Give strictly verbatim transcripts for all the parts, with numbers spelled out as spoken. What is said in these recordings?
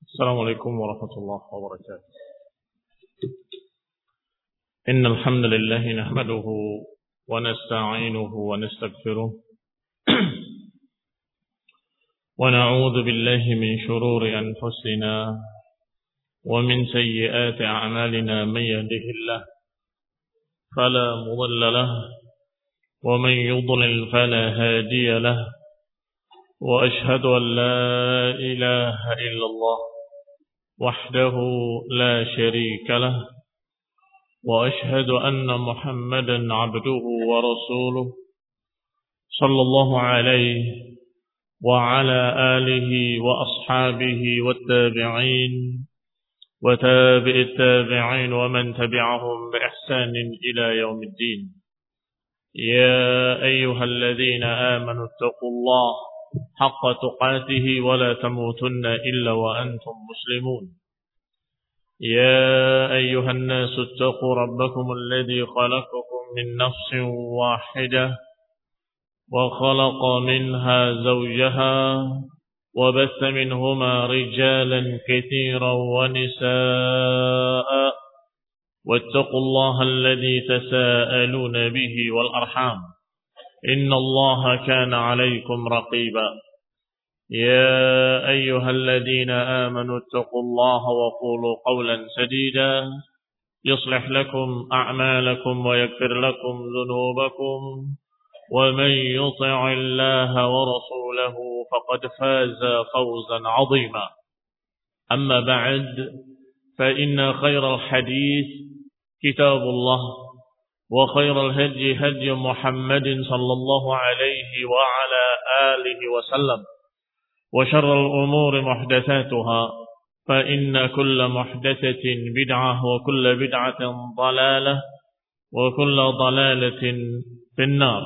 السلام عليكم ورحمة الله وبركاته. إن الحمد لله نحمده ونستعينه ونستغفره ونعوذ بالله من شرور أنفسنا ومن سيئات أعمالنا. من يهده الله فلا مضل له ومن يضلل فلا هادي له، وأشهد أن لا إله إلا الله وحده لا شريك له، وأشهد أن محمدا عبده ورسوله صلى الله عليه وعلى آله وأصحابه والتابعين وتابع التابعين ومن تبعهم بإحسان إلى يوم الدين. يا أيها الذين آمنوا اتقوا الله حق تقاته ولا تموتن إلا وأنتم مسلمون. يا أيها الناس اتقوا ربكم الذي خلقكم من نفس واحدة وخلق منها زوجها وبث منهما رجالا كثيرا ونساء، واتقوا الله الذي تساءلون به والأرحام إن الله كان عليكم رقيبا. يا أيها الذين آمنوا اتقوا الله وقولوا قولا سديدا يصلح لكم أعمالكم ويغفر لكم ذنوبكم، ومن يطع الله ورسوله فقد فاز فوزا عظيما. أما بعد، فإن خير الحديث كتاب الله، وخير الهدي هدي محمد صلى الله عليه وعلى آله وسلم، وشر الأمور محدثاتها، فإن كل محدثة بدعة وكل بدعة ضلالة وكل ضلالة في النار.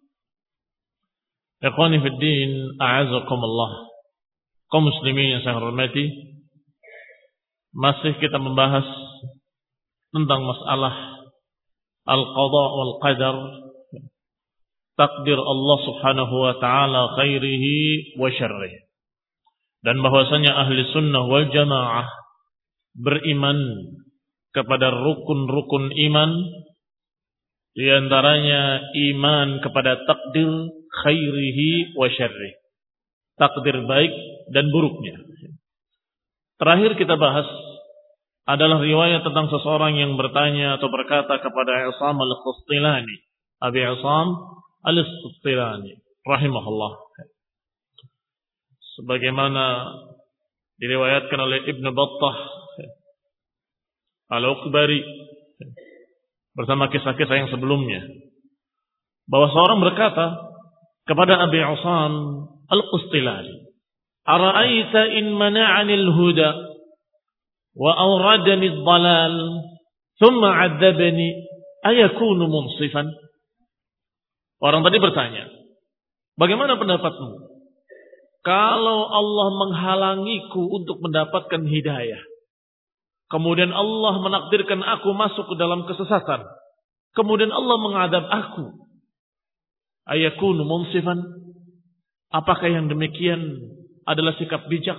Ikhwani fi din, a'azakumullah. Kaum muslimin yang saya hormati, masih kita membahas tentang masalah al-qadha wal qadar, takdir Allah subhanahu wa ta'ala khairihi wa syarrihi. Dan bahwasanya ahli sunnah wal jamaah beriman kepada rukun-rukun iman, di antaranya iman kepada takdir khairihi wa syarrihi, takdir baik dan buruknya. Terakhir kita bahas adalah riwayat tentang seseorang yang bertanya atau berkata kepada Isam al-Qustilani, Abi Isam al-Qustilani rahimahullah, sebagaimana diriwayatkan oleh Ibn Battah al-Uqbari bersama kisah-kisah yang sebelumnya, bahwa seorang berkata kepada Abi Isam al-Qustilani, "Ara'aita in mana'ani al-huda wa awradani ad-dhalal thumma 'adzabani ayakunu munsifan?" Orang tadi bertanya, bagaimana pendapatmu kalau Allah menghalangiku untuk mendapatkan hidayah, kemudian Allah menakdirkan aku masuk ke dalam kesesatan, kemudian Allah mengadab aku, ayakunu munsifan? Apakah yang demikian adalah sikap bijak?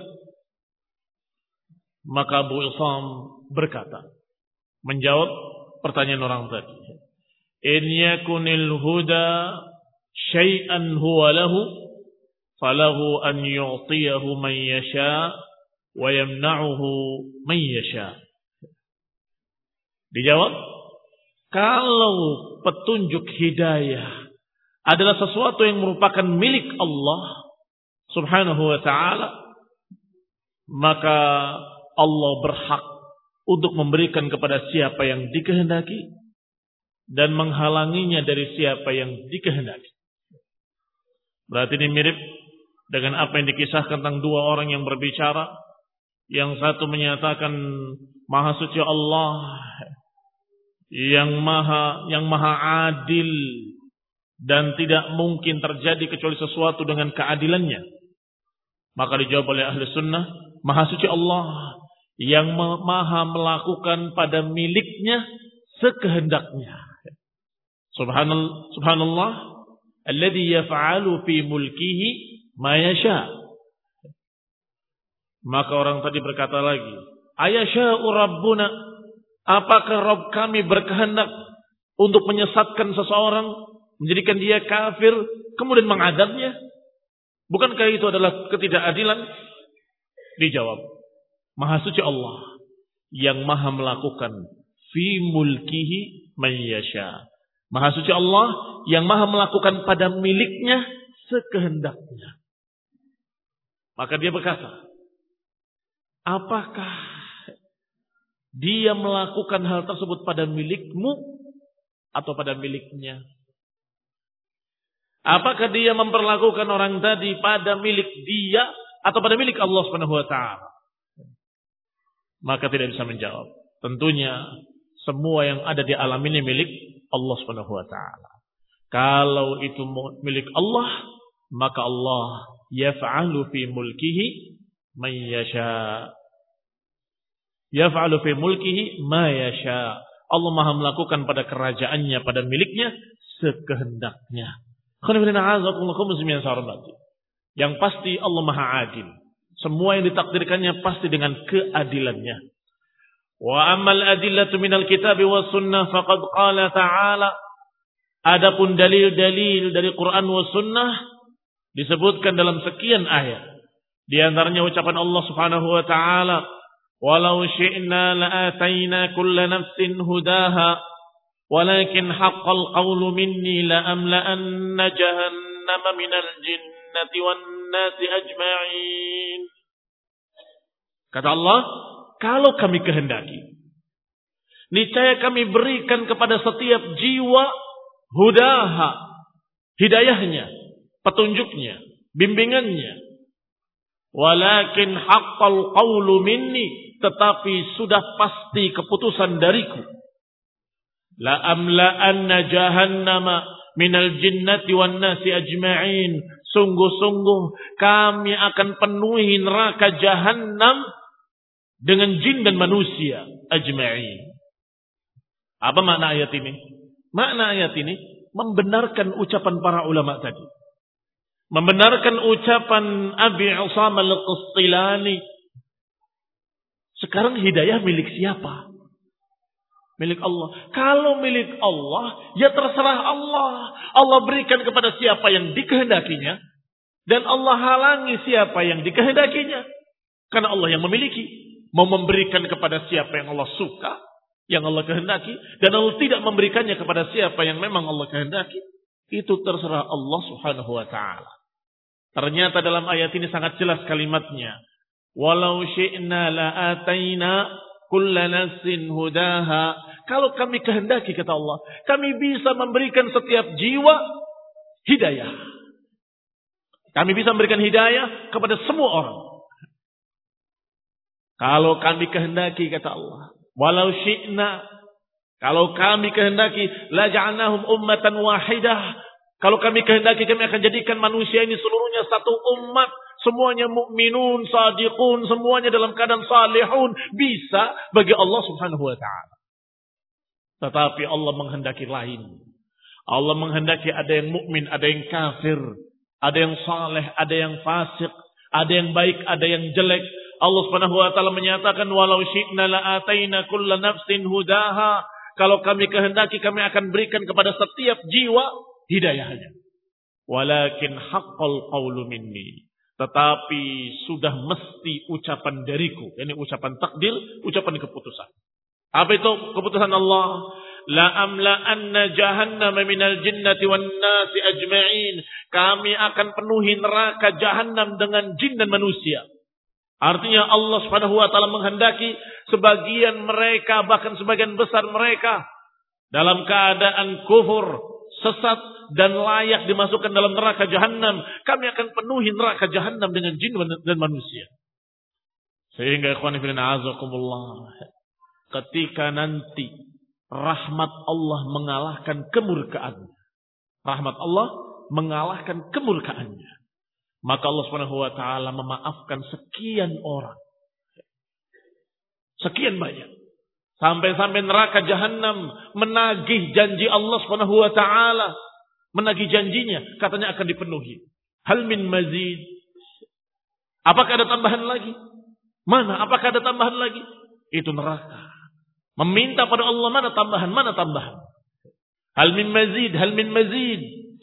Maka Abu Isam berkata, menjawab pertanyaan orang tadi, in yakunil huda syai'an huwa lahu falahu an yu'tiyahu man yasha wa yamna'uhu man yasha. Dijawab, kalau petunjuk hidayah adalah sesuatu yang merupakan milik Allah subhanahu wa ta'ala, maka Allah berhak untuk memberikan kepada siapa yang dikehendaki dan menghalanginya dari siapa yang dikehendaki. Berarti ini mirip dengan apa yang dikisahkan tentang dua orang yang berbicara. Yang satu menyatakan Maha Suci Allah yang maha yang maha adil dan tidak mungkin terjadi kecuali sesuatu dengan keadilannya. Maka dijawab oleh ahli sunnah, Maha Suci Allah yang maha melakukan pada miliknya sekehendaknya. Subhanallah, subhanallah alladhi yaf'alu fi mulkihi ma yasha. Maka orang tadi berkata lagi, Ayasya'u Rabbuna, apakah Rabb kami berkehendak untuk menyesatkan seseorang, menjadikan dia kafir, kemudian mengadabnya? Bukankah itu adalah ketidakadilan? Dijawab, Maha suci Allah yang maha melakukan fi mulkihi man yasha. Maha suci Allah yang maha melakukan pada miliknya sekehendaknya. Maka dia berkata, apakah dia melakukan hal tersebut pada milikmu atau pada miliknya? Apakah dia memperlakukan orang tadi pada milik dia atau pada milik Allah Subhanahu wa taala? Maka tidak bisa menjawab. Tentunya semua yang ada di alam ini milik Allah Subhanahu wa taala. Kalau itu milik Allah, maka Allah yaf'alu fi mulkihi man yasha. Yaf'alu fi mulkihi ma yasha. Allah Maha melakukan pada kerajaannya, pada miliknya sekehendaknya. Yang pasti Allah Maha Adil. Semua yang ditakdirkannya pasti dengan keadilannya. Wa ammal adillatu minal kitab was sunnah faqad qala ta'ala. Adapun dalil-dalil dari Quran was sunnah disebutkan dalam sekian ayat. Di antaranya ucapan Allah Subhanahu wa taala, "Walau syi'na la'ataina kulla nafsin hudaha, walakin haqqal qawlu minni la'amla'anna jahannama minal jinnati wan nasi ajma'in." Kata Allah, kalau kami kehendaki, niscaya kami berikan kepada setiap jiwa hudaha, hidayahnya, petunjuknya, bimbingannya. Walakin haqqal qawlu minni, tetapi sudah pasti keputusan dariku. La amla'anna jahannama minal jinnati wan nasi ajma'in. Sungguh-sungguh kami akan penuhi neraka jahannam dengan jin dan manusia ajma'in. Apa makna ayat ini? Makna ayat ini membenarkan ucapan para ulama tadi. Membenarkan ucapan Abi Usam al-Qustilani. Sekarang hidayah milik siapa? Milik Allah. Kalau milik Allah, ya terserah Allah. Allah berikan kepada siapa yang dikehendakinya. Dan Allah halangi siapa yang dikehendakinya. Karena Allah yang memiliki. Mau memberikan kepada siapa yang Allah suka. Yang Allah kehendaki. Dan Allah tidak memberikannya kepada siapa yang memang Allah kehendaki. Itu terserah Allah Subhanahu wa ta'ala. Ternyata dalam ayat ini sangat jelas kalimatnya. Walau syi'na la'ataina kulla nafsin hudaha. Kalau kami kehendaki, kata Allah, kami bisa memberikan setiap jiwa hidayah. Kami bisa memberikan hidayah kepada semua orang. Kalau kami kehendaki, kata Allah, walau syi'na, kalau kami kehendaki, la ja'alnahum ummatan wahidah. Kalau kami kehendaki, kami akan jadikan manusia ini seluruhnya satu umat. Semuanya mukminun, sadiqun, semuanya dalam keadaan salihun. Bisa bagi Allah Subhanahu wa ta'ala. Tetapi Allah menghendaki lain. Allah menghendaki ada yang mukmin, ada yang kafir. Ada yang saleh, ada yang fasik. Ada yang baik, ada yang jelek. Allah Subhanahu wa ta'ala menyatakan, walau syi'na la'ataina kulla nafsin hudaha. Kalau kami kehendaki, kami akan berikan kepada setiap jiwa hidayahnya. Walakin haqqal qawlu minni. Tetapi sudah mesti ucapan dariku. Ini ucapan takdir, ucapan keputusan. Apa itu keputusan Allah? La amla'anna jahannama minal jinnati wan nasi ajma'in. Kami akan penuhi neraka jahannam dengan jin dan manusia. Artinya Allah Subhanahu wa ta'ala menghendaki sebagian mereka, bahkan sebagian besar mereka dalam keadaan kufur, sesat dan layak dimasukkan dalam neraka jahannam. Kami akan penuhi neraka jahannam dengan jin dan manusia. Sehingga ikhwan fillah azakumullah, ketika nanti rahmat Allah mengalahkan kemurkaannya, rahmat Allah mengalahkan kemurkaannya, maka Allah Subhanahu wa ta'ala memaafkan sekian orang, sekian banyak, sampai-sampai neraka jahannam menagih janji Allah Subhanahu wa ta'ala. Menagih janjinya, katanya akan dipenuhi. Hal min mazid. Apakah ada tambahan lagi? Mana? Apakah ada tambahan lagi? Itu neraka. Meminta pada Allah, mana tambahan, mana tambahan. Hal min mazid, hal min mazid.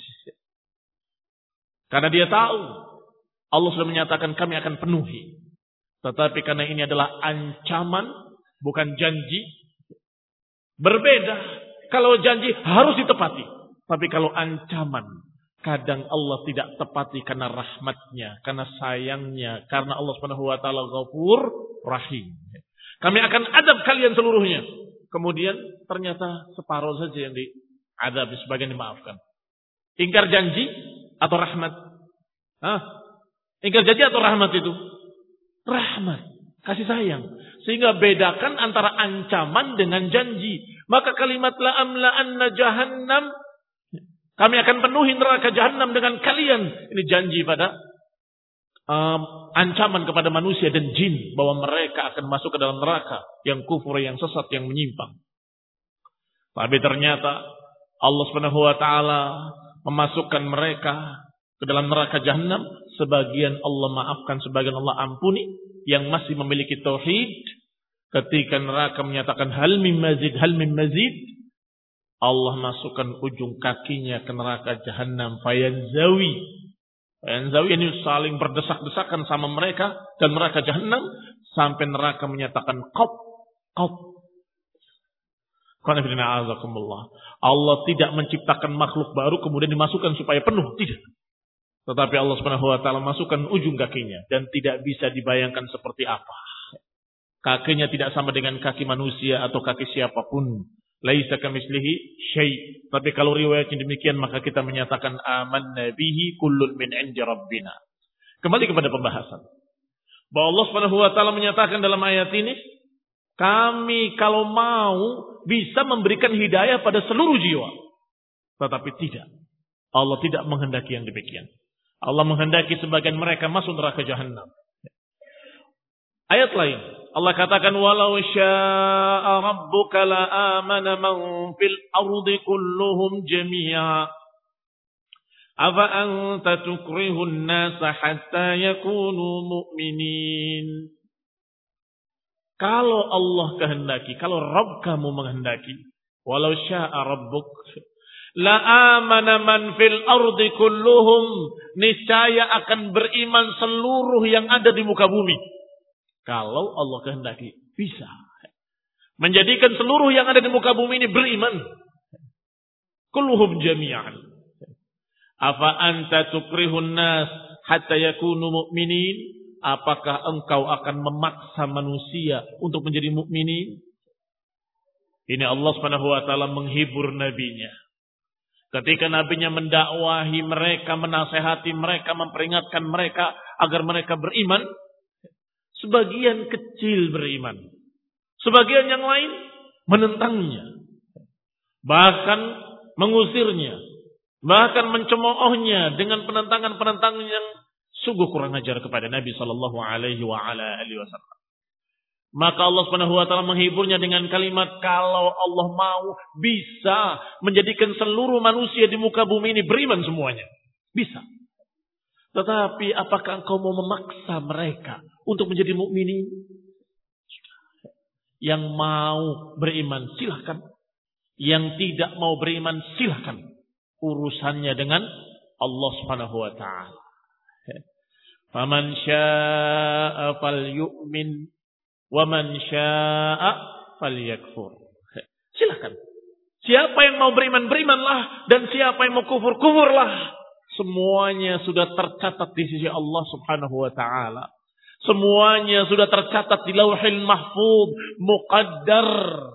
Karena dia tahu Allah sudah menyatakan kami akan penuhi. Tetapi karena ini adalah ancaman, bukan janji. Berbeda. Kalau janji harus ditepati. Tapi kalau ancaman, kadang Allah tidak tepati karena rahmatnya, karena sayangnya, karena Allah Subhanahu wa taala Ghafur Rahim. Kami akan adab kalian seluruhnya. Kemudian ternyata separuh saja yang diadab, sebagian dimaafkan. Ingkar janji atau rahmat? Hah? Ingkar janji atau rahmat itu? Rahmat, kasih sayang. Sehingga bedakan antara ancaman dengan janji. Maka kalimat la amla anna jahannam, kami akan penuhi neraka jahannam dengan kalian. Ini janji pada um, ancaman kepada manusia dan jin bahwa mereka akan masuk ke dalam neraka yang kufur, yang sesat, yang menyimpang. Tapi ternyata Allah Subhanahu wa taala memasukkan mereka ke dalam neraka jahannam. Sebagian Allah maafkan, sebagian Allah ampuni. Yang masih memiliki tauhid, ketika neraka menyatakan hal min mazid, hal min mazid, Allah masukkan ujung kakinya ke neraka jahannam. Fayanzawi. Fayanzawi ini saling berdesak-desakan sama mereka dan neraka jahannam sampai neraka menyatakan qab, qab. Allah tidak menciptakan makhluk baru kemudian dimasukkan supaya penuh, tidak. Tetapi Allah Subhanahu wa taala masukkan ujung kakinya dan tidak bisa dibayangkan seperti apa. Kakinya tidak sama dengan kaki manusia atau kaki siapapun. Laisa kamitslihi syai'. Tapi kalau riwayatnya demikian maka kita menyatakan amanna bihi kullun min 'indi rabbina. Kembali kepada pembahasan. Bahwa Allah Subhanahu wa taala menyatakan dalam ayat ini, kami kalau mau bisa memberikan hidayah pada seluruh jiwa. Tetapi tidak. Allah tidak menghendaki yang demikian. Allah menghendaki sebagian mereka masuk neraka jahannam. Ayat lain, Allah katakan walau syaa rabbuka la amana man fil ardi kulluhum jami'a afa anta tukrihun nasa hatta yakunu mu'minin. Kalau Allah kehendaki, kalau Rabb kamu menghendaki, walau syaa rabbuk la amana man fil ardi kulluhum, niscaya akan beriman seluruh yang ada di muka bumi. Kalau Allah kehendaki, bisa menjadikan seluruh yang ada di muka bumi ini beriman. Kulluhum jami'an. Afa anta tukrihun nas hatta yakunu mu'minin? Apakah engkau akan memaksa manusia untuk menjadi mukminin? Ini Allah Subhanahu wa taala menghibur nabinya. Ketika nabinya mendakwahi mereka, menasehati mereka, memperingatkan mereka agar mereka beriman, sebagian kecil beriman. Sebagian yang lain menentangnya. Bahkan mengusirnya. Bahkan mencemoohnya dengan penentangan-penentangan yang sungguh kurang ajar kepada Nabi sallallahu alaihi wasallam. Maka Allah Subhanahu wa taala menghiburnya dengan kalimat kalau Allah mau bisa menjadikan seluruh manusia di muka bumi ini beriman semuanya. Bisa. Tetapi apakah engkau mau memaksa mereka untuk menjadi mukminin? Yang mau beriman silahkan. Yang tidak mau beriman silahkan. Urusannya dengan Allah Subhanahu wa taala. Faman syaa'a falyu'min wa man syaa'a falyakfur. Silakan. Siapa yang mau beriman, berimanlah. Dan siapa yang mau kufur, kufurlah. Semuanya sudah tercatat di sisi Allah Subhanahu wa ta'ala. Semuanya sudah tercatat di Lauhil Mahfuz, muqaddar.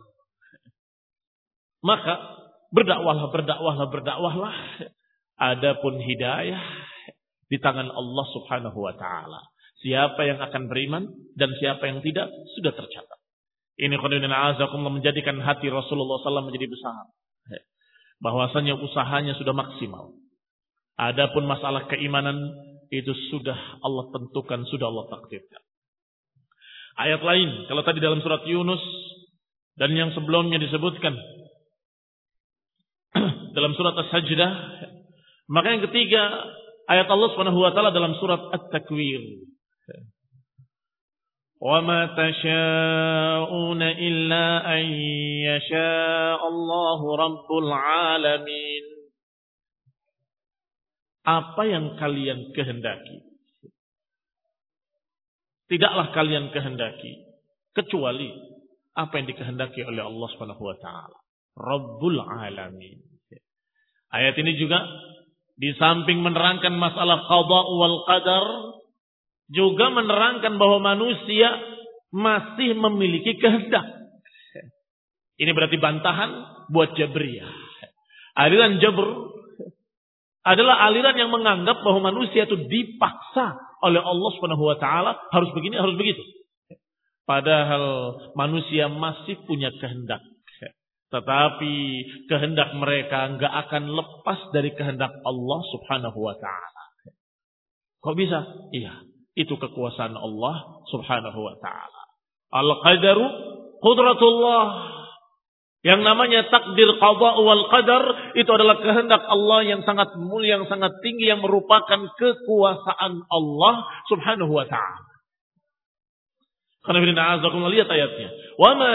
Maka berdakwahlah, berdakwahlah, berdakwahlah. Adapun hidayah di tangan Allah Subhanahu wa ta'ala. Siapa yang akan beriman dan siapa yang tidak sudah tercatat. Ini khairuddin a'azakumullah menjadikan hati Rasulullah sallallahu alaihi wasallam menjadi besar. Bahwasanya usahanya sudah maksimal. Adapun masalah keimanan itu sudah Allah tentukan, sudah Allah takdirkan. Ayat lain, kalau tadi dalam surat Yunus dan yang sebelumnya disebutkan dalam surat As-Sajdah, maka yang ketiga ayat Allah Subhanahu wa taala dalam surat At-Takwir. وَمَا تَشَاءُونَ إِلَّا أَن يَشَاءَ اللَّهُ رَبُّ الْعَالَمِينَ. Apa yang kalian kehendaki, tidaklah kalian kehendaki kecuali apa yang dikehendaki oleh Allah Subhanahu wa taala, Rabbul Alamin. Ayat ini juga di samping menerangkan masalah qada wal qadar, juga menerangkan bahwa manusia masih memiliki kehendak. Ini berarti bantahan buat Jabriyah. Aliran Jabr adalah aliran yang menganggap bahwa manusia itu dipaksa oleh Allah Subhanahu wa taala harus begini, harus begitu. Padahal manusia masih punya kehendak. Tetapi kehendak mereka enggak akan lepas dari kehendak Allah Subhanahu wa taala. Kok bisa? Iya, itu kekuasaan Allah Subhanahu wa taala. Al-qadaru qudratullah. Yang namanya takdir qada wal qadar itu adalah kehendak Allah yang sangat mulia, yang sangat tinggi, yang merupakan kekuasaan Allah Subhanahu wa taala. Karena lihat ayatnya. Wa ma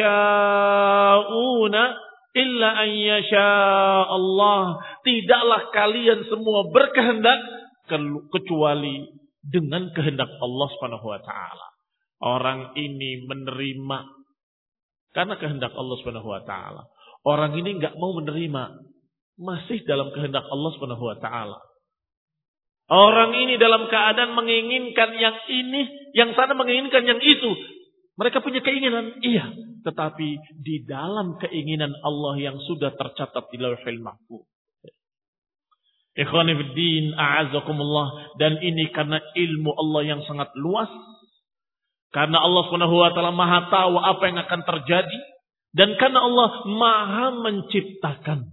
tasyauna illa an yasha Allah. Tidaklah kalian semua berkehendak kecuali dengan kehendak Allah Subhanahu wa taala. Orang ini menerima karena kehendak Allah Subhanahu wa taala. Orang ini enggak mau menerima, masih dalam kehendak Allah Subhanahu wa taala. Orang ini dalam keadaan menginginkan yang ini, yang sana menginginkan yang itu. Mereka punya keinginan, iya, tetapi di dalam keinginan Allah yang sudah tercatat di Lauhul Mahfuz. Ikhwani fiddin, a'azzakumullah, dan ini karena ilmu Allah yang sangat luas. Karena Allah Subhanahu wa taala Maha tahu apa yang akan terjadi, dan karena Allah Maha menciptakan.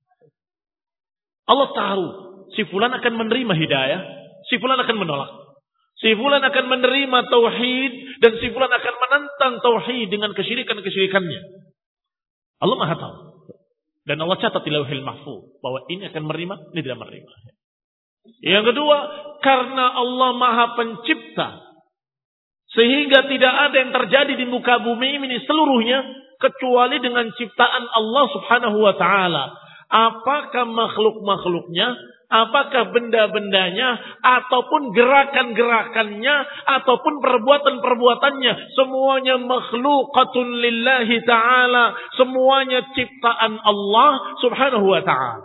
Allah tahu si fulan akan menerima hidayah, si fulan akan menolak. Si fulan akan menerima tauhid dan si fulan akan menentang tauhid dengan kesyirikan-kesyirikannya. Allah Maha tahu. Dan Allah catat di Lauhul Mahfuz bahwa ini akan menerima, ini tidak menerima. Yang kedua, karena Allah Maha Pencipta, sehingga tidak ada yang terjadi di muka bumi ini seluruhnya kecuali dengan ciptaan Allah Subhanahu wa taala. Apakah makhluk-makhluknya, apakah benda-bendanya, ataupun gerakan-gerakannya, ataupun perbuatan-perbuatannya, semuanya makhluqatun lillahi ta'ala, semuanya ciptaan Allah Subhanahu wa ta'ala.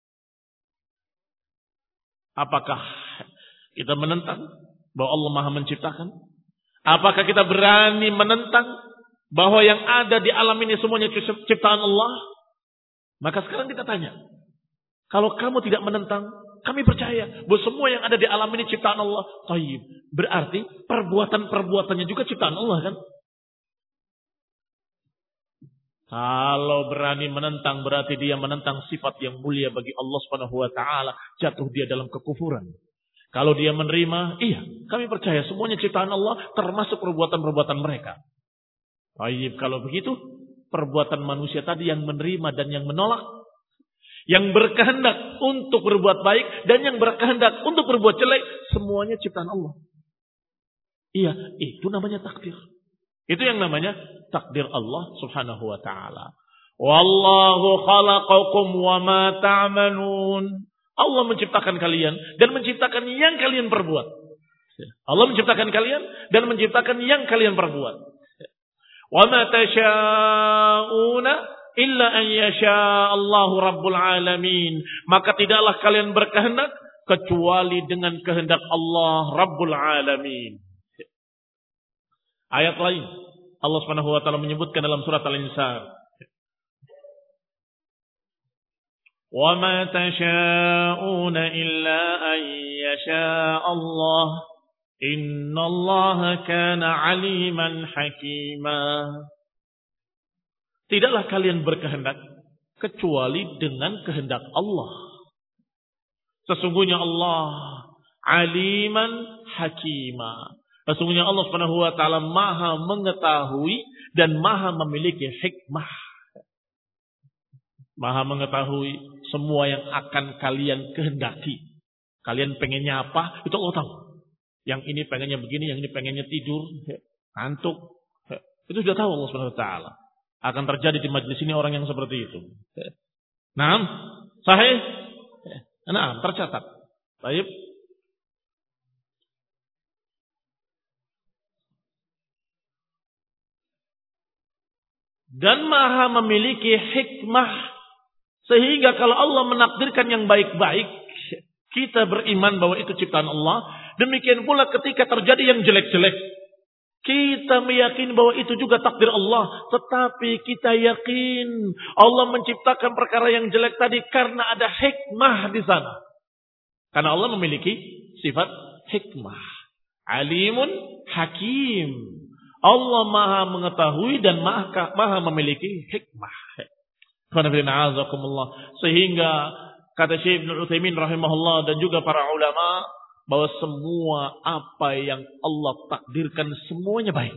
Apakah kita menentang bahwa Allah Maha menciptakan? Apakah kita berani menentang bahwa yang ada di alam ini semuanya ciptaan Allah? Maka sekarang kita tanya, kalau kamu tidak menentang, kami percaya bahwa semua yang ada di alam ini ciptaan Allah. Tayyib. Berarti perbuatan-perbuatannya juga ciptaan Allah, kan? Kalau berani menentang, berarti dia menentang sifat yang mulia bagi Allah Subhanahu wa taala, jatuh dia dalam kekufuran. Kalau dia menerima, iya, kami percaya semuanya ciptaan Allah, termasuk perbuatan-perbuatan mereka. Tayyib, kalau begitu, perbuatan manusia tadi yang menerima dan yang menolak, yang berkehendak untuk berbuat baik dan yang berkehendak untuk berbuat jelek, semuanya ciptaan Allah. Iya, itu namanya takdir. Itu yang namanya takdir Allah Subhanahu wa taala. Wallahu khalaqakum wa ma ta'malun. Allah menciptakan kalian dan menciptakan yang kalian perbuat. Allah menciptakan kalian dan menciptakan yang kalian perbuat. Wa ma tasyauna illa an yasha Allahu Rabbul Alamin. Maka tidaklah kalian berkehendak kecuali dengan kehendak Allah Rabbul Alamin. Ayat lain Allah Subhanahu wa taala menyebutkan dalam surat Al-Insan, wa ma tasyauna illa an yasha Allah innallaha kana aliman hakima. Tidaklah kalian berkehendak kecuali dengan kehendak Allah. Sesungguhnya Allah aliman hakima. Sesungguhnya Allah Subhanahu wa taala Maha mengetahui dan Maha memiliki hikmah. Maha mengetahui semua yang akan kalian kehendaki. Kalian pengennya apa? Itu Allah tahu. Yang ini pengennya begini, yang ini pengennya tidur. ngantuk. Itu sudah tahu Allah Subhanahu wa taala. Akan terjadi di majelis ini orang yang seperti itu. Naam, sahih? Naam, tercatat. Baik. Dan Maha memiliki hikmah sehingga kalau Allah menakdirkan yang baik-baik, kita beriman bahwa itu ciptaan Allah. Demikian pula ketika terjadi yang jelek-jelek, kita meyakini bahwa itu juga takdir Allah. Tetapi kita yakin Allah menciptakan perkara yang jelek tadi karena ada hikmah di sana. Karena Allah memiliki sifat hikmah. Alimun hakim. Allah maha mengetahui dan maha, maha memiliki hikmah. Sehingga kata Syekh Ibnu Utsaimin rahimahullah dan juga para ulama, bahwa semua apa yang Allah takdirkan semuanya baik.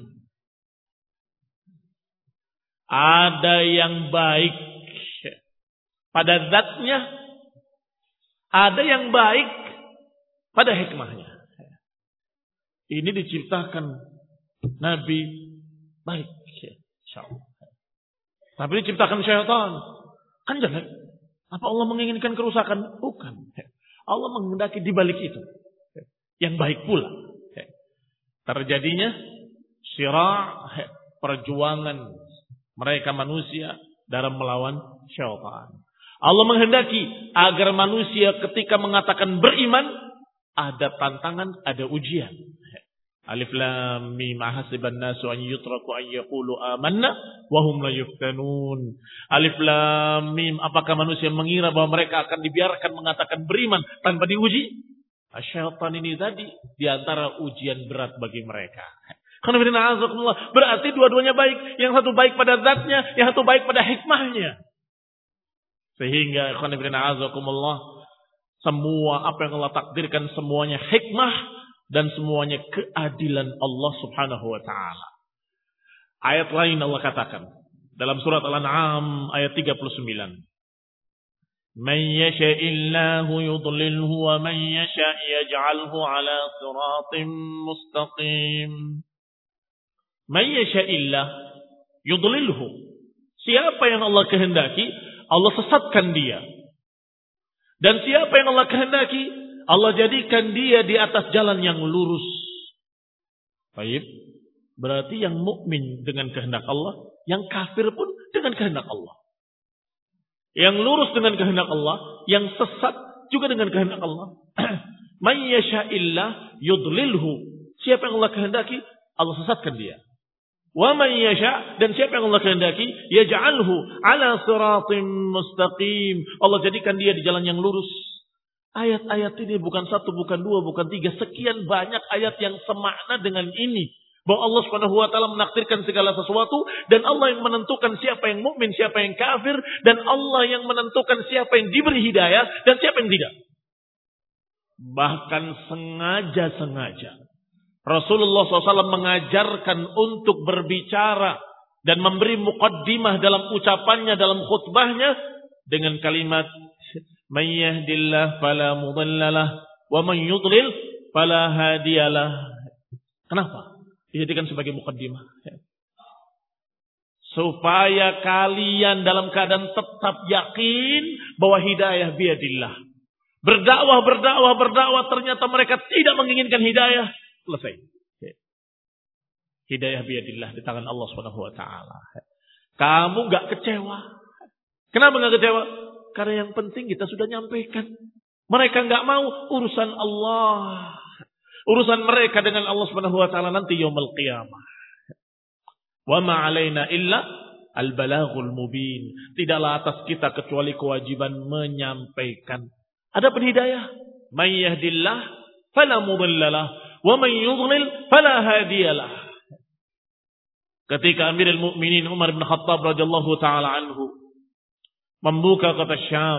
Ada yang baik pada zatnya, ada yang baik pada hikmahnya. Ini diciptakan Nabi baik, insyaallah. Tapi diciptakan syaitan kan jelek. Apa Allah menginginkan kerusakan? Bukan. Allah menghendaki di balik itu yang baik pula. Terjadinya syira' perjuangan mereka manusia dalam melawan syaitan. Allah menghendaki agar manusia ketika mengatakan beriman ada tantangan, ada ujian. Alif lam mim ahasiban nasu an yutraku an yaqulu amanna wa hum la yuftanun. Alif lam mim, apakah manusia mengira bahwa mereka akan dibiarkan mengatakan beriman tanpa diuji? Syaitan ini tadi di antara ujian berat bagi mereka. Berarti dua-duanya baik. Yang satu baik pada zatnya, yang satu baik pada hikmahnya. Sehingga semua apa yang Allah takdirkan semuanya hikmah dan semuanya keadilan Allah Subhanahu wa taala. Ayat lain Allah katakan dalam surat Al-An'am ayat tiga puluh sembilan. Man yasha'illahu yudlilhu wa man yasha' yaj'alhu 'ala siratin mustaqim. Man yasha'illah yudlilhu. Siapa yang Allah kehendaki, Allah sesatkan dia. Dan siapa yang Allah kehendaki, Allah jadikan dia di atas jalan yang lurus. Baik. Berarti yang mukmin dengan kehendak Allah, yang kafir pun dengan kehendak Allah. Yang lurus dengan kehendak Allah, yang sesat juga dengan kehendak Allah. Man yasha'illah yudlilhu. Siapa yang Allah kehendaki, Allah sesatkan dia. Wa man yasha', dan siapa yang Allah kehendaki, yaj'alhu 'ala siratim mustaqim. Allah jadikan dia di jalan yang lurus. Ayat-ayat ini bukan satu, bukan dua, bukan tiga, sekian banyak ayat yang semakna dengan ini. Bahwa Allah Subhanahu wa taala menakdirkan segala sesuatu dan Allah yang menentukan siapa yang mukmin, siapa yang kafir, dan Allah yang menentukan siapa yang diberi hidayah dan siapa yang tidak. Bahkan sengaja-sengaja Rasulullah shallallahu alaihi wasallam mengajarkan untuk berbicara dan memberi muqaddimah dalam ucapannya, dalam khutbahnya dengan kalimat man yahdillah fala mudhillalah wa man yudlil fala hadiyalah. Kenapa? Dijadikan sebagai muqaddimah. Supaya kalian dalam keadaan tetap yakin bahwa hidayah biadillah. Berdakwah, berdakwah, berdakwah, ternyata mereka tidak menginginkan hidayah. Selesai. Hidayah biadillah di tangan Allah Subhanahu wa taala. Kamu enggak kecewa. Kenapa enggak kecewa? Karena yang penting kita sudah nyampaikan. Mereka enggak mau, urusan Allah. Urusan mereka dengan Allah Subhanahu wa taala nanti yaumul qiyamah. Wa ma 'alaina illa al-balaghul mubin. Tidaklah atas kita kecuali kewajiban menyampaikan. Adapun hidayah, may yahdillah fala mudhillalah wa man yudlil fala hadiyalah. Ketika Amirul Mukminin Umar bin Khattab radhiyallahu taala anhu membuka kota Syam,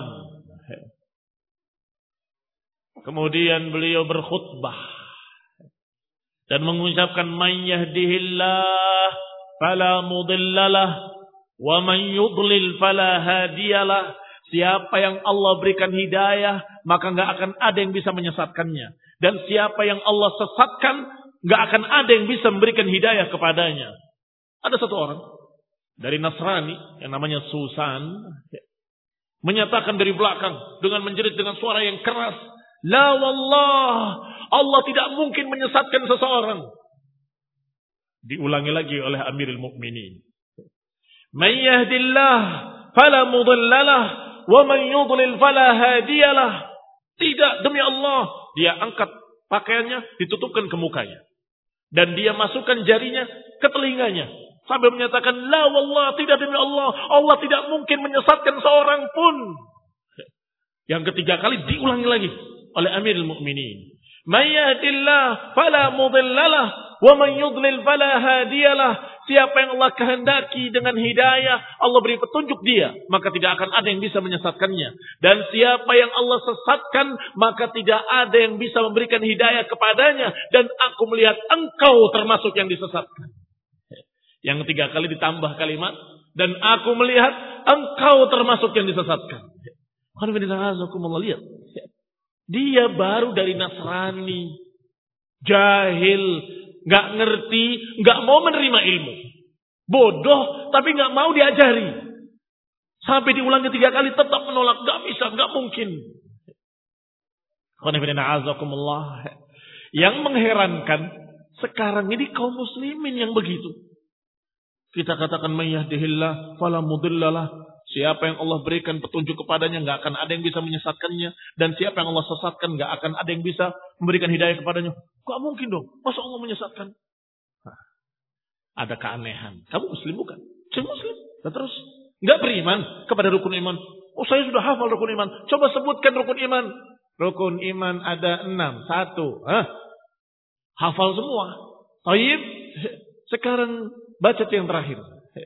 kemudian beliau berkhutbah dan mengucapkan man yahdihillah fala mudhillalah wa man yudlil fala hadiyalah. Siapa yang Allah berikan hidayah, maka enggak akan ada yang bisa menyesatkannya. Dan siapa yang Allah sesatkan, nggak akan ada yang bisa memberikan hidayah kepadanya. Ada satu orang dari Nasrani yang namanya Susan menyatakan dari belakang dengan menjerit dengan suara yang keras, la wallah, Allah tidak mungkin menyesatkan seseorang. Diulangi lagi oleh Amirul Mukminin, man yahdillah fala mudhillalah wa man yudlil fala hadiyalah. Tidak, demi Allah, dia angkat pakaiannya, ditutupkan ke mukanya, dan dia masukkan jarinya ke telinganya sambil menyatakan, la wallah, tidak, demi Allah, Allah tidak mungkin menyesatkan seorang pun. Yang ketiga kali diulangi lagi oleh Amirul Mukminin, man yahdillah fala mudhillalah wa man yudlil fala hadiyalah. Siapa yang Allah kehendaki dengan hidayah, Allah beri petunjuk dia, maka tidak akan ada yang bisa menyesatkannya. Dan siapa yang Allah sesatkan, maka tidak ada yang bisa memberikan hidayah kepadanya. Dan aku melihat engkau termasuk yang disesatkan. Yang ketiga kali ditambah kalimat, dan aku melihat engkau termasuk yang disesatkan. Lihat, dia baru dari Nasrani, jahil, nggak ngerti, nggak mau menerima ilmu, bodoh, tapi nggak mau diajari. Sampai diulangi tiga kali tetap menolak, nggak bisa, nggak mungkin. Yang mengherankan sekarang ini kaum muslimin yang begitu. Kita katakan may yahdihillah fala mudhillalah. Siapa yang Allah berikan petunjuk kepadanya, nggak akan ada yang bisa menyesatkannya. Dan siapa yang Allah sesatkan, nggak akan ada yang bisa memberikan hidayah kepadanya. Gak mungkin dong, masa Allah menyesatkan? Nah, ada keanehan. Kamu muslim bukan? Saya muslim. Dan terus nggak beriman kepada rukun iman. Oh, saya sudah hafal rukun iman. Coba sebutkan rukun iman. Rukun iman ada enam. Satu. Hah? Hafal semua. Taib. Sekarang baca yang terakhir.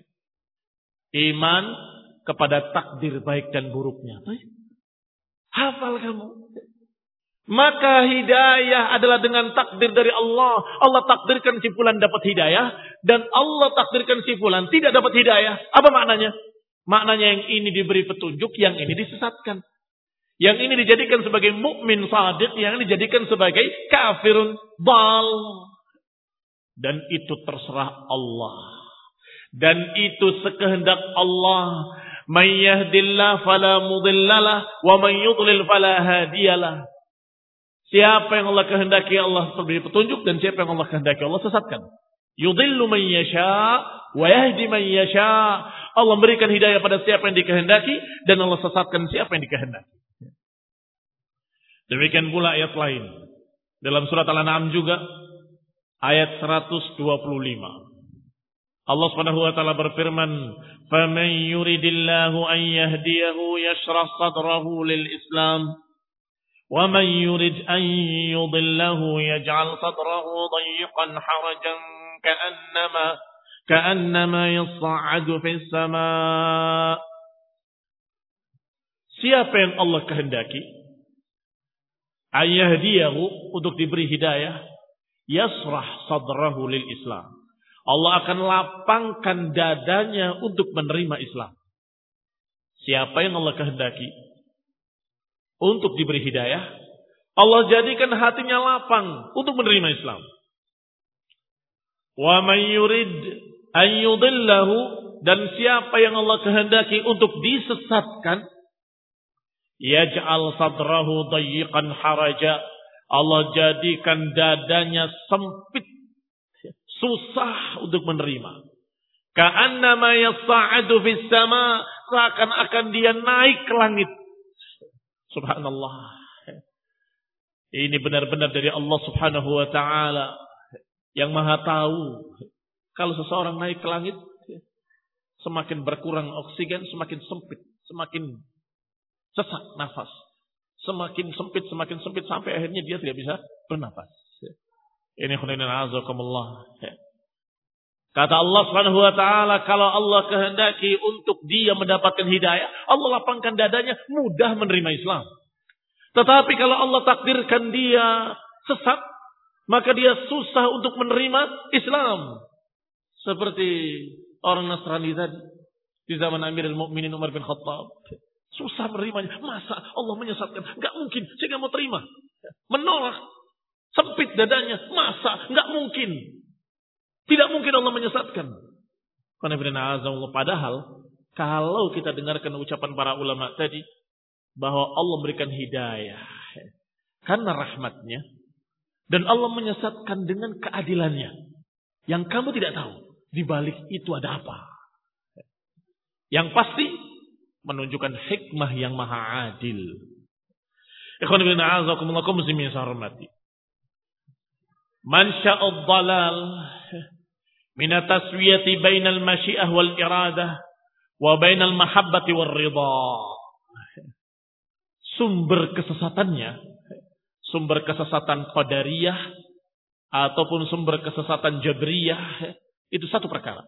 Iman kepada takdir baik dan buruknya. Hafal kamu. Maka hidayah adalah dengan takdir dari Allah. Allah takdirkan si fulan dapat hidayah, dan Allah takdirkan si fulan tidak dapat hidayah. Apa maknanya? Maknanya yang ini diberi petunjuk, yang ini disesatkan. Yang ini dijadikan sebagai mukmin shadiq, yang ini dijadikan sebagai kafirun dal. Dan itu terserah Allah. Dan itu sekehendak Allah. Man yahdillah fala mudhillalah wa man yudlil fala hadiyalah. Siapa yang Allah kehendaki, Allah beri petunjuk, dan siapa yang Allah kehendaki, Allah sesatkan. Yudhillu man yasha wa yahdi man yasha. Allah memberikan hidayah pada siapa yang dikehendaki, dan Allah sesatkan siapa yang dikehendaki. Demikian pula ayat lain dalam surat Al-An'am juga ayat seratus dua puluh lima. Allah Subhanahu wa taala berfirman, "Faman yuridillahu an yahdiyahu yashrah sadrahu lil Islam, wa man yurid an yudillahu yaj'al sadrahu dayyqan harajan ka'annama ka'annama yas'adu fis sama'." Siapa yang Allah kehendaki an yahdiyahu, untuk diberi hidayah, yashrah sadrahu lil Islam, Allah akan lapangkan dadanya untuk menerima Islam. Siapa yang Allah kehendaki untuk diberi hidayah, Allah jadikan hatinya lapang untuk menerima Islam. Wa man yurid an yudillahu, dan siapa yang Allah kehendaki untuk disesatkan, yaj'al sadrahu dayyiqan haraja, Allah jadikan dadanya sempit, susah untuk menerima. Ka'annama yas'adu fis sama', seakan-akan dia naik ke langit. Subhanallah. Ini benar-benar dari Allah Subhanahu wa taala yang Maha tahu. Kalau seseorang naik ke langit, semakin berkurang oksigen, semakin sempit, semakin sesak nafas. Semakin sempit, semakin sempit, sampai akhirnya dia tidak bisa bernafas. Ini khairan azakumullah. Kata Allah Subhanahu wa taala, kalau Allah kehendaki untuk dia mendapatkan hidayah, Allah lapangkan dadanya, mudah menerima Islam. Tetapi kalau Allah takdirkan dia sesat, maka dia susah untuk menerima Islam. Seperti orang Nasrani tadi di zaman Amirul Mukminin Umar bin Khattab. Susah menerimanya. Masa Allah menyesatkan? Enggak mungkin, saya enggak mau terima. Menolak. Sempit dadanya. Masa? Nggak mungkin. Tidak mungkin Allah menyesatkan. Padahal kalau kita dengarkan ucapan para ulama tadi bahwa Allah memberikan hidayah karena rahmatnya dan Allah menyesatkan dengan keadilannya yang kamu tidak tahu di balik itu ada apa. Yang pasti menunjukkan hikmah yang maha adil. Ikhwan fillah a'azakumullah kaum muslimin hormati. Man sya'ad dhalal min at-taswiyati bainal masyiah wal iradah wa bainal mahabbati war ridha. Sumber kesesatannya, sumber kesesatan qadariyah ataupun sumber kesesatan jabriyah itu satu perkara.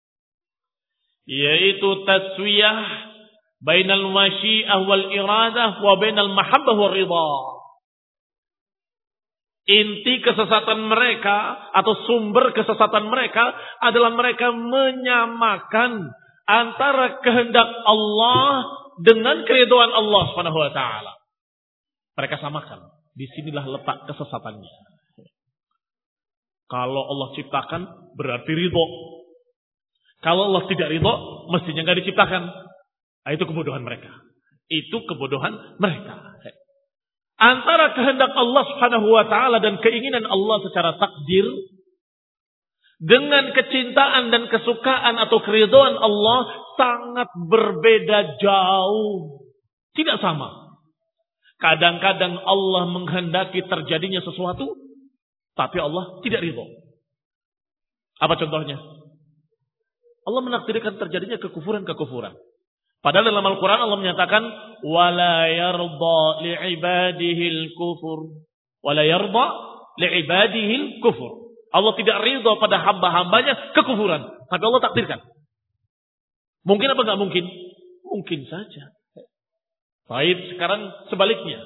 Yaitu taswiyah bainal masyiah wal iradah wa bainal mahabbah war ridha. Inti kesesatan mereka atau sumber kesesatan mereka adalah mereka menyamakan antara kehendak Allah dengan keridhaan Allah Subhanahu wa taala. Mereka samakan. Disinilah letak kesesatannya. Kalau Allah ciptakan berarti ridho. Kalau Allah tidak ridho, mestinya enggak diciptakan. Nah, itu kebodohan mereka. Itu kebodohan mereka. Antara kehendak Allah Subhanahu wa taala dan keinginan Allah secara takdir dengan kecintaan dan kesukaan atau keridhaan Allah sangat berbeda jauh. Tidak sama. Kadang-kadang Allah menghendaki terjadinya sesuatu, tapi Allah tidak ridho. Apa contohnya? Allah menakdirkan terjadinya kekufuran-kekufuran. Padahal dalam Al-Quran Allah menyatakan wala yarda li'ibadihil kufur. Wala yarda li'ibadihil kufur. Allah tidak ridha pada hamba-hambanya kekufuran. Tapi Allah takdirkan. Mungkin apa enggak mungkin? Mungkin saja. Baik, sekarang sebaliknya.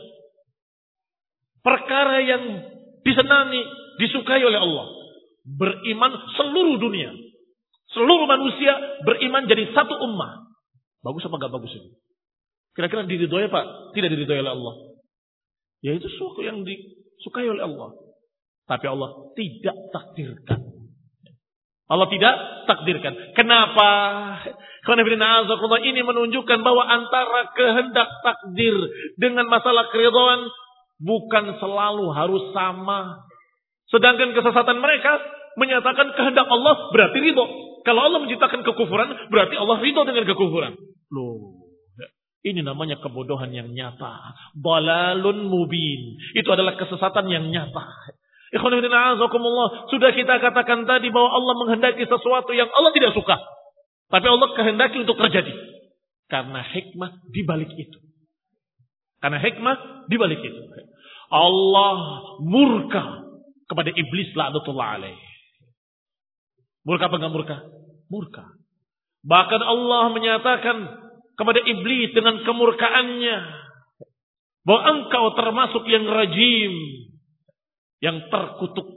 Perkara yang disenangi, disukai oleh Allah. Beriman seluruh dunia. Seluruh manusia beriman jadi satu ummah. Bagus apa enggak bagus ini? Kira-kira diridhoi Pak? Tidak diridhoi oleh Allah. Ya itu sesuatu yang disukai oleh Allah. Tapi Allah tidak takdirkan. Allah tidak takdirkan. Kenapa? Karena ini menunjukkan bahwa antara kehendak takdir dengan masalah keridhaan bukan selalu harus sama. Sedangkan kesesatan mereka menyatakan kehendak Allah berarti ridho. Kalau Allah menciptakan kekufuran, berarti Allah ridho dengan kekufuran. Loh, ini namanya kebodohan yang nyata. Dalalun mubin. Itu adalah kesesatan yang nyata. Ikhwan fillah azakumullah, sudah kita katakan tadi bahwa Allah menghendaki sesuatu yang Allah tidak suka. Tapi Allah kehendaki untuk terjadi. Karena hikmah di balik itu. Karena hikmah di balik itu. Allah murka kepada iblis la'natullah alaih. Murka apa enggak murka? Murka. Bahkan Allah menyatakan kepada iblis dengan kemurkaannya bahwa engkau termasuk yang rajim, yang terkutuk,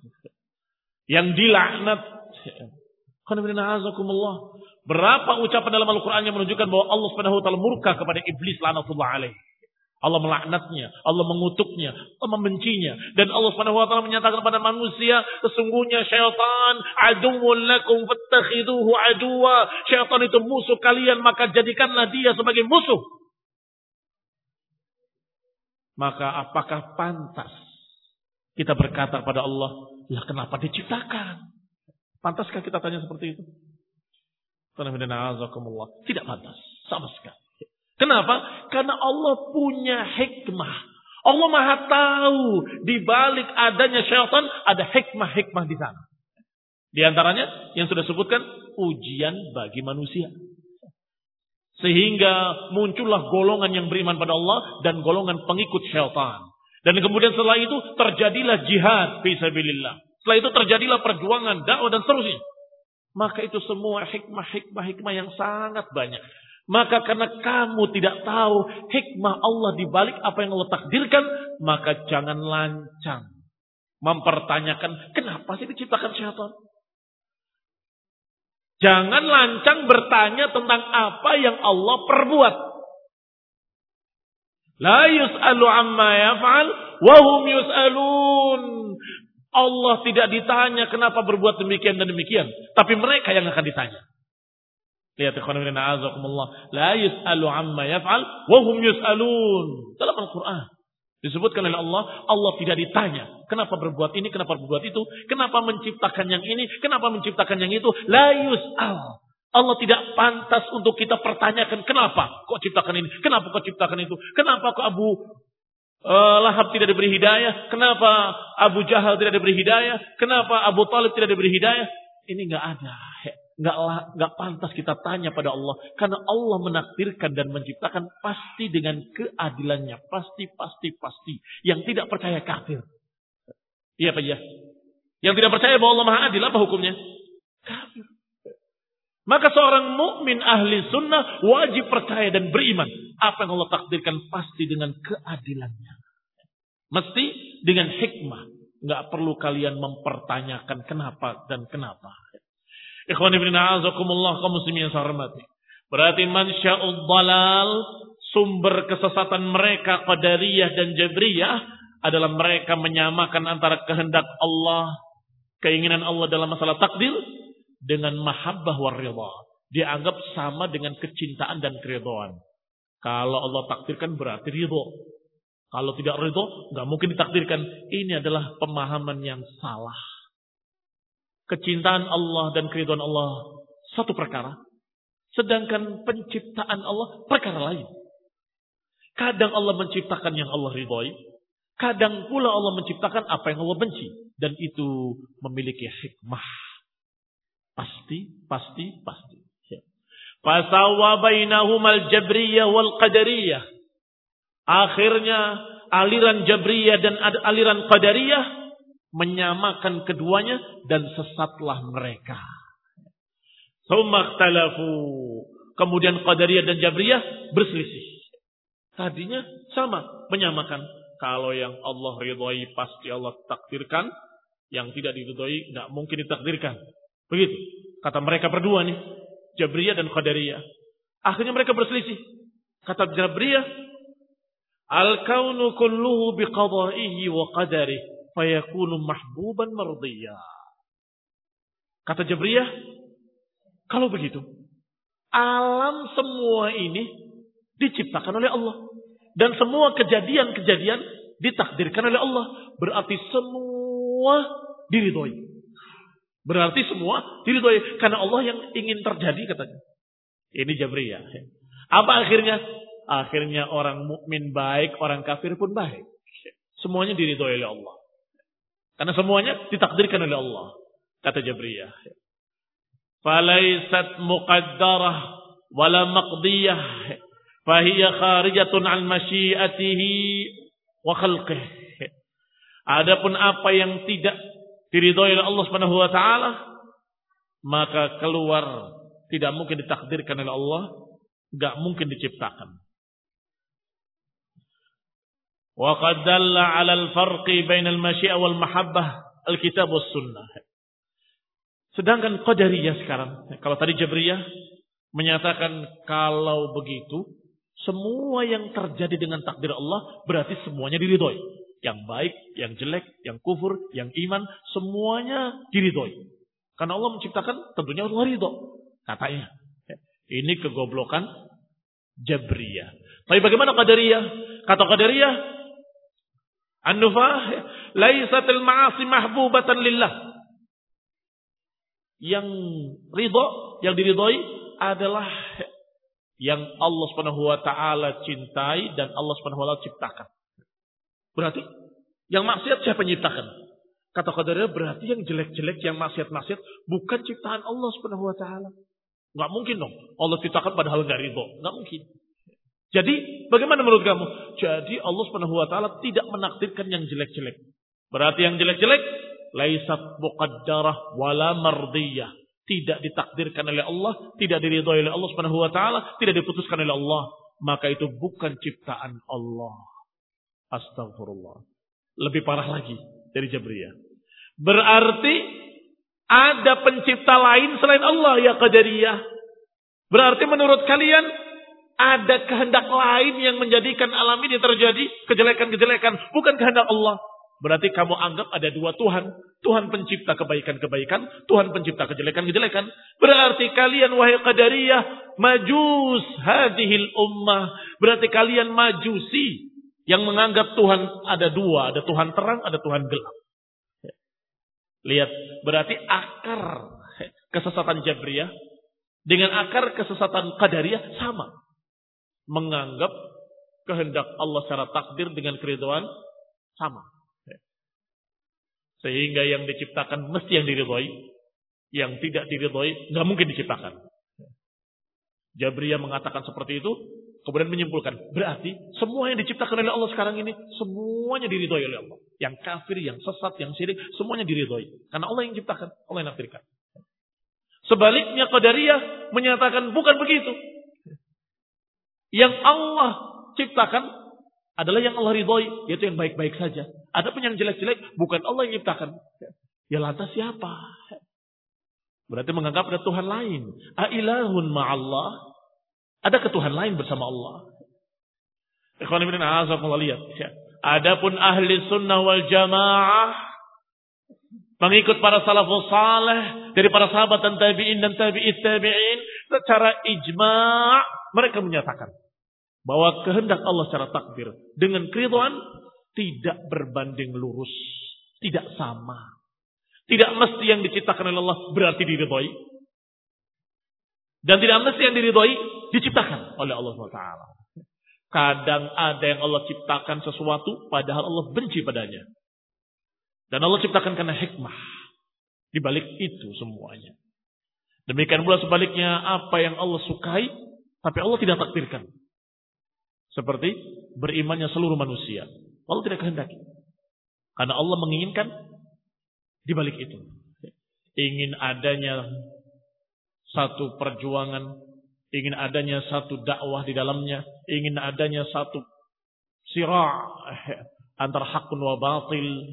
yang dilaknat. Berapa ucapan dalam Al-Quran yang menunjukkan bahwa Allah Subhanahu wa taala murka kepada iblis la'natullah alaih. Allah melaknatnya, Allah mengutuknya, Allah membencinya. Dan Allah Subhanahu wa taala menyatakan kepada manusia, sesungguhnya syaitan aduwwun lakum fattakhiduhu aduwa. Syaitan itu musuh kalian, maka jadikanlah dia sebagai musuh. Maka apakah pantas kita berkata pada Allah, "Lah kenapa diciptakan?" Pantaskah kita tanya seperti itu? Tidak pantas sama sekali. Kenapa? Karena Allah punya hikmah. Allah Maha tahu di balik adanya syaitan ada hikmah-hikmah di sana. Di antaranya yang sudah sebutkan ujian bagi manusia. Sehingga muncullah golongan yang beriman pada Allah dan golongan pengikut syaitan. Dan kemudian setelah itu terjadilah jihad fi sabilillah. Setelah itu terjadilah perjuangan, dakwah dan seterusnya. Maka itu semua hikmah-hikmah-hikmah yang sangat banyak. Maka karena kamu tidak tahu hikmah Allah di balik apa yang Allah takdirkan, maka jangan lancang mempertanyakan kenapa sih diciptakan syaitan. Jangan lancang bertanya tentang apa yang Allah perbuat. La yus'alu amma yaf'al wa hum yus'alun. Allah tidak ditanya kenapa berbuat demikian dan demikian, tapi mereka yang akan ditanya. Lihat ikhwan fillah azakumullah, la yus'alu amma yaf'al wa hum yus'alun. Dalam Al-Qur'an disebutkan oleh Allah, Allah tidak ditanya kenapa berbuat ini, kenapa berbuat itu, kenapa menciptakan yang ini, kenapa menciptakan yang itu. La yus'al. Allah tidak pantas untuk kita pertanyakan kenapa kok ciptakan ini, kenapa kok ciptakan itu, kenapa kok Abu uh, Lahab tidak diberi hidayah, kenapa Abu Jahal tidak diberi hidayah, kenapa Abu Talib tidak diberi hidayah. Ini nggak ada, nggak nggak pantas kita tanya pada Allah, karena Allah menakdirkan dan menciptakan pasti dengan keadilannya, pasti pasti pasti. Yang tidak percaya kafir. Iya Pak ya. Yang tidak percaya bahwa Allah Maha Adil, apa hukumnya? Kafir. Maka seorang mukmin ahli sunnah wajib percaya dan beriman. Apa yang Allah takdirkan pasti dengan keadilannya. Mesti dengan hikmah. Nggak perlu kalian mempertanyakan kenapa dan kenapa. Ikhwan ibn a'azakumullah kaum muslimin yang saya hormati. Berarti mansya'ud dalal, sumber kesesatan mereka Qadariyah dan Jabriyah adalah mereka menyamakan antara kehendak Allah, keinginan Allah dalam masalah takdir dengan mahabbah war ridha. Dianggap sama dengan kecintaan dan keridhaan. Kalau Allah takdirkan berarti ridho. Kalau tidak ridho, nggak mungkin ditakdirkan. Ini adalah pemahaman yang salah. Kecintaan Allah dan keridhaan Allah satu perkara. Sedangkan penciptaan Allah perkara lain. Kadang Allah menciptakan yang Allah ridhoi. Kadang pula Allah menciptakan apa yang Allah benci. Dan itu memiliki hikmah. Pasti, pasti, pasti. Fasawa bainahumal jabriyah wal qadariyah. Akhirnya aliran jabriyah dan aliran qadariyah menyamakan keduanya dan sesatlah mereka. Tsumma ikhtalafu. Kemudian qadariyah dan jabriyah berselisih. Tadinya sama, menyamakan. Kalau yang Allah ridhoi pasti Allah takdirkan, yang tidak diridhoi enggak mungkin ditakdirkan. Begitu kata mereka berdua nih, Jabriyah dan Qadariyah. Akhirnya mereka berselisih. Kata Jabriyah, al-kaunu kulluhu biqada'ihi wa qadarihi fayakunu mahbuban mardiyah. Kata Jabriyah, kalau begitu, alam semua ini diciptakan oleh Allah dan semua kejadian-kejadian ditakdirkan oleh Allah. Berarti semua diridhoi. Berarti semua diridhoi karena Allah yang ingin terjadi katanya. Ini Jabriyah. Apa akhirnya? Akhirnya orang mukmin baik, orang kafir pun baik. Semuanya diridhoi oleh Allah. Karena semuanya ditakdirkan oleh Allah. Kata Jabriyah. Falaisat muqaddarah wala maqdiyah. Fahiya kharijatun an masyiatihi wa khalqih. Adapun apa yang tidak diridhoi oleh Allah Subhanahu wa taala, maka keluar, tidak mungkin ditakdirkan oleh Allah, enggak mungkin diciptakan. Wa qad dalla 'ala al-farqi bainal masyiah wal mahabbah al-kitab was sunnah. Sedangkan Qadariyah sekarang, kalau tadi Jabriyah menyatakan kalau begitu semua yang terjadi dengan takdir Allah berarti semuanya diridhoi. Yang baik, yang jelek, yang kufur, yang iman, semuanya diridhoi. Karena Allah menciptakan, tentunya Allah ridho. Katanya. Ini kegoblokan Jabriyah. Tapi bagaimana Qadariyah? Kata Qadariyah, An-nufah, laisatil ma'asi mahbubatan lillah. Yang ridho, yang diridhoi adalah yang Allah Subhanahu wa taala cintai dan Allah Subhanahu wa taala ciptakan. Berarti yang maksiat siapa yang ciptakan? Kata Qadariyah, berarti yang jelek-jelek, yang maksiat-maksiat bukan ciptaan Allah Subhanahu wa taala. Enggak mungkin dong Allah ciptakan padahal enggak ridho. Enggak mungkin. Jadi bagaimana menurut kamu? Jadi Allah Subhanahu wa taala tidak menakdirkan yang jelek-jelek. Berarti yang jelek-jelek laisat muqaddarah wala mardiyah. Tidak ditakdirkan oleh Allah, tidak diridhoi oleh Allah Subhanahu wa taala, tidak diputuskan oleh Allah, maka itu bukan ciptaan Allah. Astagfirullah. Lebih parah lagi dari Jabriyah. Berarti ada pencipta lain selain Allah ya Qadariyah. Berarti menurut kalian Ada kehendak lain yang menjadikan alam ini terjadi kejelekan-kejelekan, bukan kehendak Allah. Berarti kamu anggap ada dua Tuhan. Tuhan pencipta kebaikan-kebaikan, Tuhan pencipta kejelekan-kejelekan. Berarti kalian wahai Qadariyah, majus hadhil ummah. Berarti kalian majusi yang menganggap Tuhan ada dua, ada Tuhan terang, ada Tuhan gelap. Lihat, berarti akar kesesatan Jabriyah dengan akar kesesatan Qadariyah sama. Menganggap kehendak Allah secara takdir dengan keridhaan sama. Sehingga yang diciptakan mesti yang diridhoi, yang tidak diridhoi nggak mungkin diciptakan. Jabriyah mengatakan seperti itu, kemudian menyimpulkan, berarti semua yang diciptakan oleh Allah sekarang ini semuanya diridhoi oleh Allah. Yang kafir, yang sesat, yang syirik, semuanya diridhoi. Karena Allah yang ciptakan, Allah yang nakdirkan. Sebaliknya Qadariyah menyatakan bukan begitu. Yang Allah ciptakan adalah yang Allah ridhoi, yaitu yang baik-baik saja. Adapun yang jelek-jelek bukan Allah yang ciptakan. Ya lantas siapa? Berarti menganggap ada Tuhan lain. Ailahun ma'allah. Ada ketuhan lain bersama Allah. Ikhwan ibn a'azakumullah, lihat. Adapun ahli sunnah wal jamaah, pengikut para salafus saleh dari para sahabat dan tabi'in dan tabi'it tabi'in, secara ijma' mereka menyatakan bahwa kehendak Allah secara takdir dengan keridhaan tidak berbanding lurus, tidak sama. Tidak mesti yang diciptakan oleh Allah berarti diridhoi. Dan tidak mesti yang diridhoi diciptakan oleh Allah subhanahu wa taala. Kadang ada yang Allah ciptakan sesuatu padahal Allah benci padanya. Dan Allah ciptakan karena hikmah di balik itu semuanya. Demikian pula sebaliknya, apa yang Allah sukai tapi Allah tidak takdirkan. Seperti berimannya seluruh manusia. Allah tidak kehendaki. Karena Allah menginginkan di balik itu. Ingin adanya satu perjuangan. Ingin adanya satu dakwah di dalamnya. Ingin adanya satu sira' antara hakun wa batil.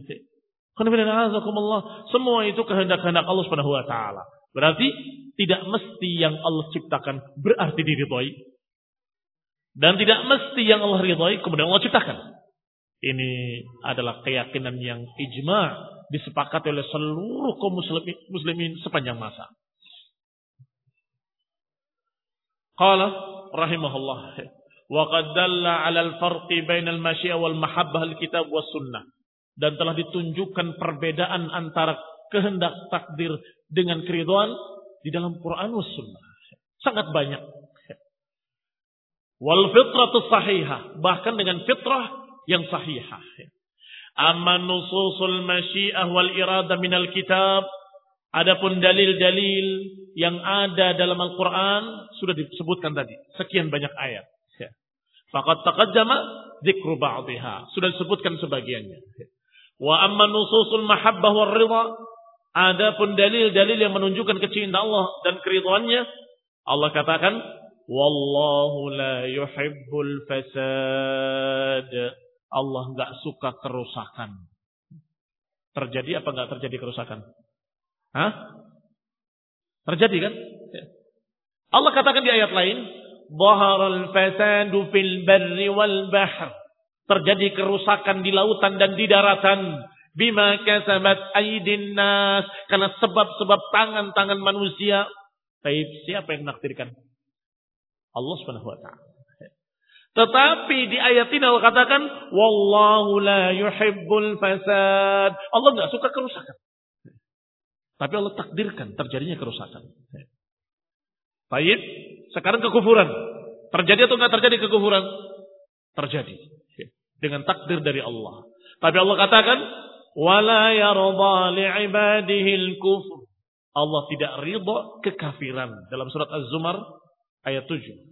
Semua itu kehendak-kehendak Allah subhanahu wa ta'ala. Berarti tidak mesti yang Allah ciptakan berarti diridhoi. Dan tidak mesti yang Allah ridhoi kemudian Allah ciptakan. Ini adalah keyakinan yang ijma' disepakati oleh seluruh kaum muslimin, muslimin sepanjang masa. Qala rahimahullah wa qad dalla 'ala al-farqi bainal masyiah wal mahabbah al-kitab was sunnah. Dan telah ditunjukkan perbedaan antara kehendak takdir dengan keridhaan di dalam Quran was sunnah. Sangat banyak. Wal fitratu sahihah, bahkan dengan fitrah yang sahihah. Amma nususul masyiah wal irada minal kitab, adapun dalil-dalil yang ada dalam Al-Quran sudah disebutkan tadi, sekian banyak ayat. Faqad taqaddama dzikru ba'dihha, sudah disebutkan sebagiannya. Wa amma nususul mahabbah wal ridha, adapun dalil-dalil yang menunjukkan kecintaan Allah dan keridhaannya, Allah katakan wallahu la yuhibbul fasad. Allah enggak suka kerusakan. Terjadi apa enggak terjadi kerusakan? Hah? Terjadi kan? Allah katakan di ayat lain, dhaharal fasadu fil barri wal bahr. Terjadi kerusakan di lautan dan di daratan. Bima kasabat aydin nas, karena sebab-sebab tangan-tangan manusia. Baik, siapa yang menakdirkan? Allah Subhanahu wa taala. Tetapi di ayat ini Allah katakan wallahu la yuhibbul fasad. Allah enggak suka kerusakan. Tapi Allah takdirkan terjadinya kerusakan. Baik, sekarang kekufuran. Terjadi atau enggak terjadi kekufuran? Terjadi. Dengan takdir dari Allah. Tapi Allah katakan wala yarda li'ibadihi al-kufr. Allah tidak ridha kekafiran dalam surat Az-Zumar ayat tujuh.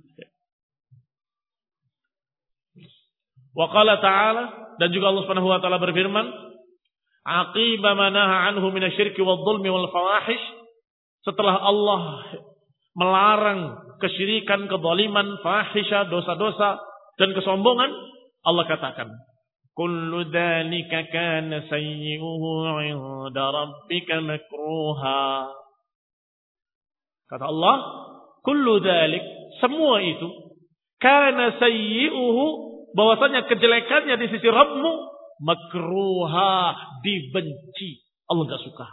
Wa qala ta'ala, dan juga Allah Subhanahu wa taala berfirman, aqiba ma naha anhu minasyirki wadh-dhulmi wal fawahish, setelah Allah melarang kesyirikan, kezaliman, fahisha, dosa-dosa dan kesombongan, Allah katakan, kullu dzalika kana sayyi'uhu 'inda rabbika makruha. Kata Allah, kullu dzalik, semua itu kana sayyi'uhu, bahwasanya kejelekannya di sisi Rabbmu makruha, dibenci. Allah enggak suka.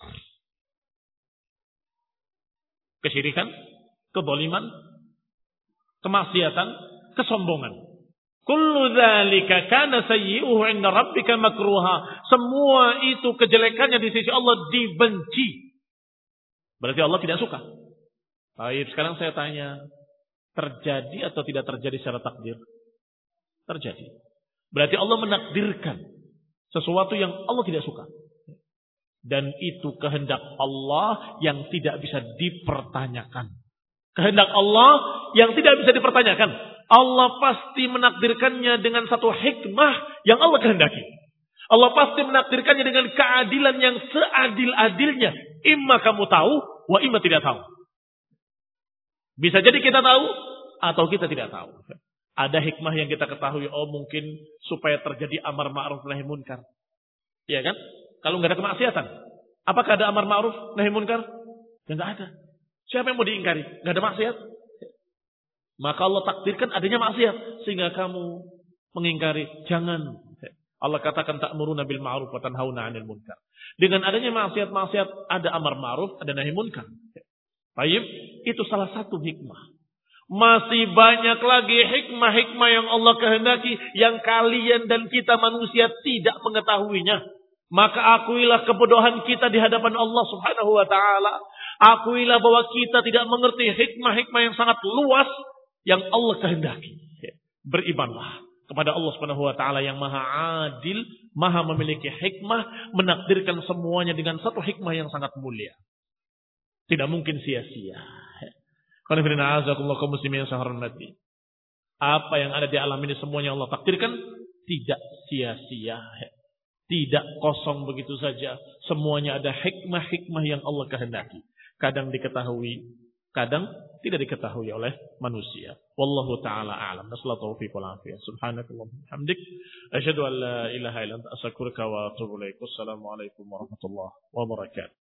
Kesyirikan, kezaliman, kemaksiatan, kesombongan. Kullu dzalika kana sayyi'uhu 'inda rabbika makruha. Semua itu kejelekannya di sisi Allah dibenci. Berarti Allah tidak suka. Baik, sekarang saya tanya, terjadi atau tidak terjadi secara takdir? Terjadi. Berarti Allah menakdirkan sesuatu yang Allah tidak suka. Dan itu kehendak Allah yang tidak bisa dipertanyakan. Kehendak Allah yang tidak bisa dipertanyakan. Allah pasti menakdirkannya dengan satu hikmah yang Allah kehendaki. Allah pasti menakdirkannya dengan keadilan yang seadil-adilnya. Imma kamu tahu, wa imma tidak tahu. Bisa jadi kita tahu, atau kita tidak tahu. Ada hikmah yang kita ketahui, oh mungkin supaya terjadi amar ma'ruf nahi munkar. Iya kan? Kalau nggak ada kemaksiatan, apakah ada amar ma'ruf nahi munkar? Ya nggak ada. Siapa yang mau diingkari? Nggak ada maksiat. Maka Allah takdirkan adanya maksiat sehingga kamu mengingkari. Jangan. Allah katakan ta'muruna bil ma'ruf wa tanhauna 'anil munkar. Dengan adanya maksiat-maksiat ada amar ma'ruf, ada nahi munkar. Baik, itu salah satu hikmah. Masih banyak lagi hikmah-hikmah yang Allah kehendaki yang kalian dan kita manusia tidak mengetahuinya. Maka akuilah kebodohan kita di hadapan Allah Subhanahu wa taala. Akuilah bahwa kita tidak mengerti hikmah-hikmah yang sangat luas yang Allah kehendaki. Berimanlah kepada Allah Subhanahu wa taala yang Maha Adil, Maha memiliki hikmah, menakdirkan semuanya dengan satu hikmah yang sangat mulia. Tidak mungkin sia-sia. Apa yang ada di alam ini semuanya Allah takdirkan tidak sia-sia. Tidak kosong begitu saja. Semuanya ada hikmah-hikmah yang Allah kehendaki. Kadang diketahui, kadang tidak diketahui oleh manusia. Wallahu ta'ala a'lam. Nasallahu taufiq wal afiyah. Subhanakallahumma hamdik. Asyhadu an la ilaha illa anta astaghfiruka wa atubu ilaik. Wassalamualaikum warahmatullahi wabarakatuh.